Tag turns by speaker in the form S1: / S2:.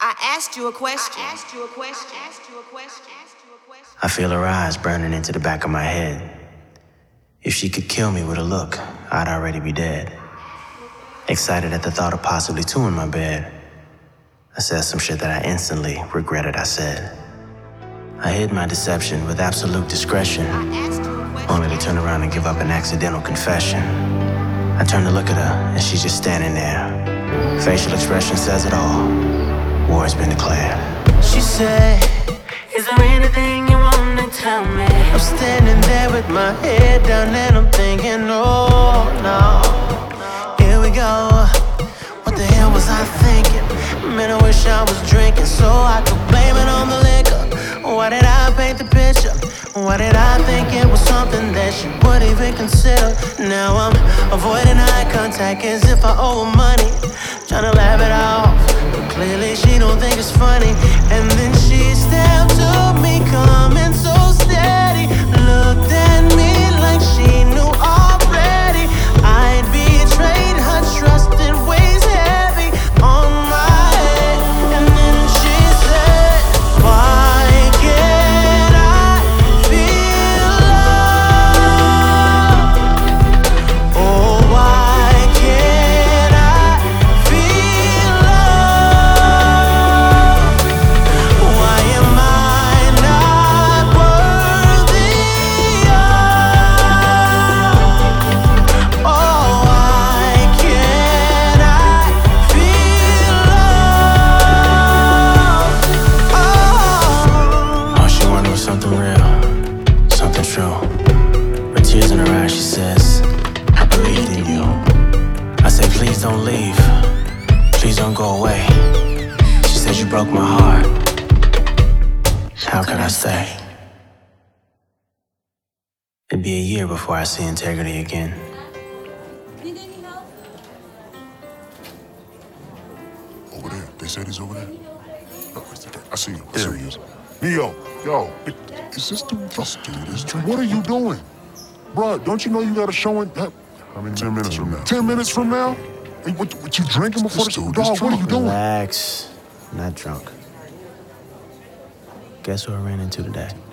S1: I asked you a question.
S2: I feel her eyes burning into the back of my head. If she could kill me with a look, I'd already be dead. Excited at the thought of possibly two in my bed, I said some shit that I instantly regretted I said. I hid my deception with absolute discretion, only to turn around and give up an accidental confession. I turned to look at her, and she's just standing there. Facial expression says it all. War has been declared.
S3: She said, is there anything you wanna tell me? I'm standing there with my head down and I'm thinking, oh no. Here we go. What the hell was I thinking? Man, I wish I was drinking so I could blame it on the liquor. Why did I paint the picture? Why did I think it was something that she would even consider? Now I'm avoiding eye contact as if I owe her money, trying to laugh it off, but clearly she don't think it's funny. And then she stepped to me coming so steady, looked at me like she knew already I'd betrayed her trust. It weighs heavy on my head. And then she said, why can't I feel love? Oh, why can't I feel love? Why am I not worthy of? Oh, why can't I feel love?
S2: All she wanted was something real, something true. With tears in her eyes, she says, I believed in you. I say, please don't leave. Please don't go away. She said, you broke my heart. How could I stay? It'd be a year before I see integrity again.
S4: Need any help?
S5: Over there. They said he's over there. Oh, I see him. There he is. Neo, yo, is this dude? This dude is drinking. What are you doing? Bruh, don't you know you got a show in 10 minutes from now? 10 minutes from now? Hey, what you drinking before the dude? dog? What are you doing?
S2: Relax. I'm not drunk. Guess who I ran into today?